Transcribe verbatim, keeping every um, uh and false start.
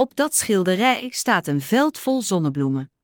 Op dat schilderij staat een veld vol zonnebloemen.